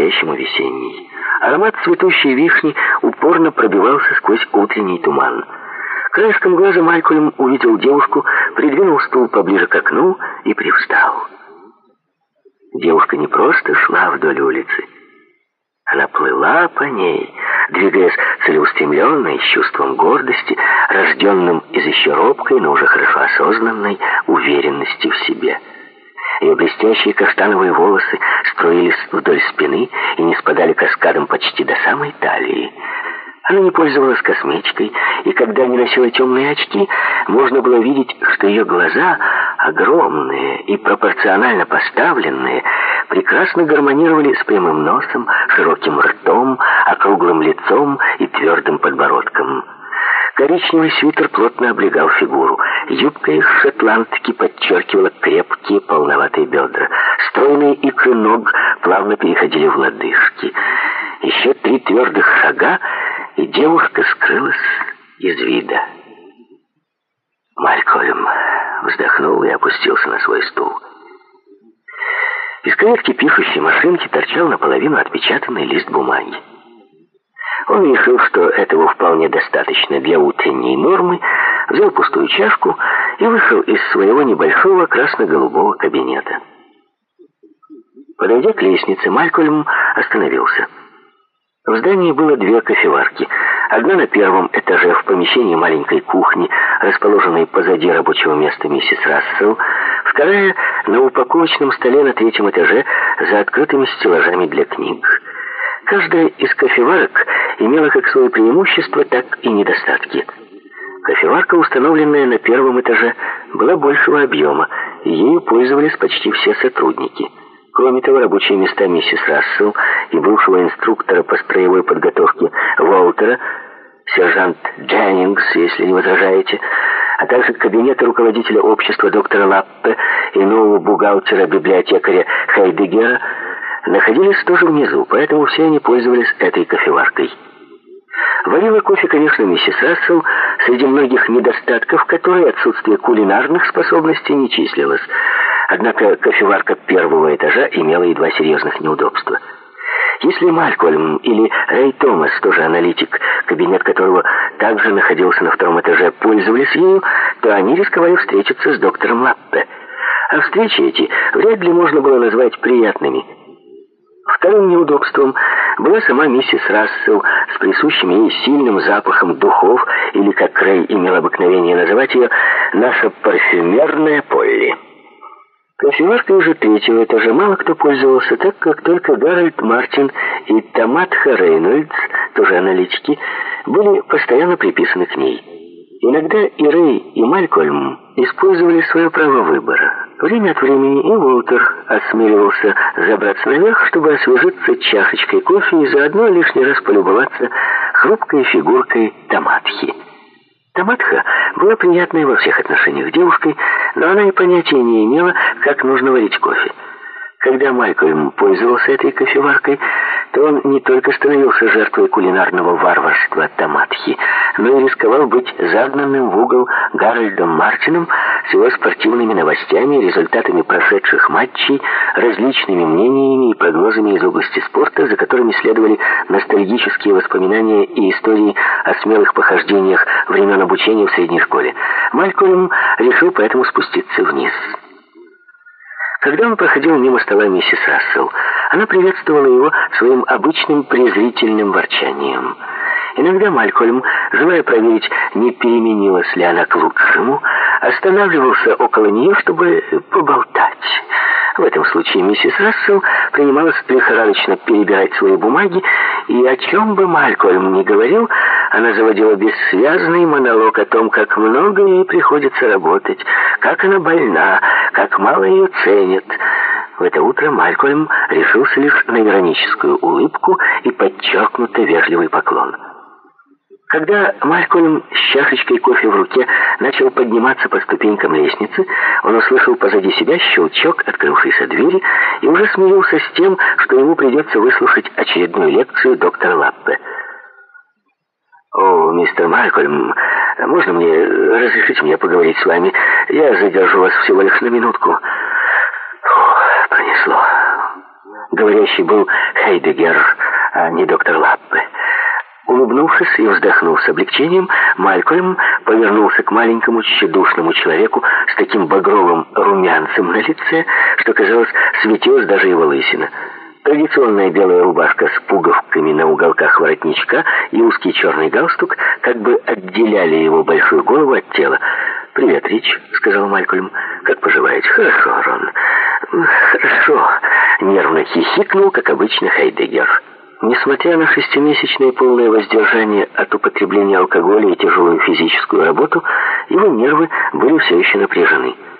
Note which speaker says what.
Speaker 1: по-настоящему весенний. Аромат цветущей вишни упорно пробивался сквозь утренний туман. Краешком глаза Малькольм увидел девушку, придвинул стул поближе к окну и привстал. Девушка не просто шла вдоль улицы. Она плыла по ней, двигаясь целеустремленно и с чувством гордости, рожденным из еще робкой, но уже хорошо осознанной уверенности в себе. Ее блестящие каштановые волосы струились вдоль спины и не спадали каскадом почти до самой талии. Она не пользовалась косметикой, и когда не носила темные очки, можно было видеть, что ее глаза, огромные и пропорционально поставленные, прекрасно гармонировали с прямым носом, широким ртом, округлым лицом и твердым подбородком. Коричневый свитер плотно облегал фигуру. Юбка из шотландки подчеркивала крепкие полноватые бедра. Стройные икры ног плавно переходили в лодыжки. Еще 3 твердых шага, и девушка скрылась из вида. Малькольм вздохнул и опустился на свой стул. Из клетки пишущей машинки торчал наполовину отпечатанный лист бумаги. Он решил, что этого вполне достаточно для утренней нормы, взял пустую чашку и вышел из своего небольшого красно-голубого кабинета. Подойдя к лестнице, Малькольм остановился. В здании было 2 кофеварки. Одна на 1-м этаже в помещении маленькой кухни, расположенной позади рабочего места миссис Рассел. Вторая на упаковочном столе на 3-м этаже за открытыми стеллажами для книг. Каждая из кофеварок имела как свои преимущества, так и недостатки. Кофеварка, установленная на 1-м этаже, была большего объема, и ею пользовались почти все сотрудники. Кроме того, рабочие места миссис Рассел и бывшего инструктора по строевой подготовке Уолтера, сержант Дженнингс, если не возражаете, а также кабинета руководителя общества доктора Лаппе и нового бухгалтера-библиотекаря Хайдегера, находились тоже внизу, поэтому все они пользовались этой кофеваркой. Варила кофе, конечно, миссис Рассел, среди многих недостатков которой отсутствие кулинарных способностей не числилось. Однако кофеварка 1-го этажа имела и 2 серьезных неудобства. Если Малькольм или Рэй Томас, тоже аналитик, кабинет которого также находился на 2-м этаже, пользовались ею, то они рисковали встретиться с доктором Лаппе. А встречи эти вряд ли можно было назвать приятными. Вторым неудобством была сама миссис Рассел с присущим ей сильным запахом духов, или, как Рэй имел обыкновение называть ее, наша парфюмерная Полли. Кофеваркой уже 3-го этажа мало кто пользовался, так как только Гарольд Мартин и Томатха Рейнольдс, тоже аналитики, были постоянно приписаны к ней. Иногда и Рэй, и Малькольм использовали свое право выбора. Время от времени и Уолтер осмеливался забраться наверх, чтобы освежиться чашечкой кофе и заодно лишний раз полюбоваться хрупкой фигуркой Томатхи. Томатха была приятной во всех отношениях девушкой, но она и понятия не имела, как нужно варить кофе. Когда Малькольм пользовался этой кофеваркой, то он не только становился жертвой кулинарного варварства Томатхи, но и рисковал быть загнанным в угол Гарольдом Мартином с его спортивными новостями, результатами прошедших матчей, различными мнениями и прогнозами из области спорта, за которыми следовали ностальгические воспоминания и истории о смелых похождениях времен обучения в средней школе. Малькольм решил поэтому спуститься вниз. Когда он проходил мимо стола миссис Рассел, она приветствовала его своим обычным презрительным ворчанием. Иногда Малькольм, желая проверить, не переменилась ли она к лучшему, останавливался около нее, чтобы поболтать. В этом случае миссис Рассел принималась лихорадочно перебирать свои бумаги, и о чем бы Малькольм ни говорил, она заводила бессвязный монолог о том, как много ей приходится работать, как она больна, как мало ее ценят. В это утро Малькольм решился лишь на ироническую улыбку и подчеркнуто вежливый поклон. Когда Малькольм с чашечкой кофе в руке начал подниматься по ступенькам лестницы, он услышал позади себя щелчок открывшейся двери и уже смирился с тем, что ему придется выслушать очередную лекцию доктора Лаппе. «О, мистер Малькольм, можно мне разрешить мне поговорить с вами? Я задержу вас всего лишь на минутку». Фу, пронесло. Говорящий был Хайдеггер, а не доктор Лаппе. Улыбнувшись и вздохнув с облегчением, Малькольм повернулся к маленькому тщедушному человеку с таким багровым румянцем на лице, что, казалось, светилась даже его лысина. Традиционная белая рубашка с пуговками на уголках воротничка и узкий черный галстук как бы отделяли его большую голову от тела. «Привет, Рич», — сказал Малькольм. «Как поживаете?» «Хорошо, Рон». «Хорошо», — нервно хихикнул, как обычно, Хайдеггер. Несмотря на 6-месячное полное воздержание от употребления алкоголя и тяжелую физическую работу, его нервы были все еще напряжены.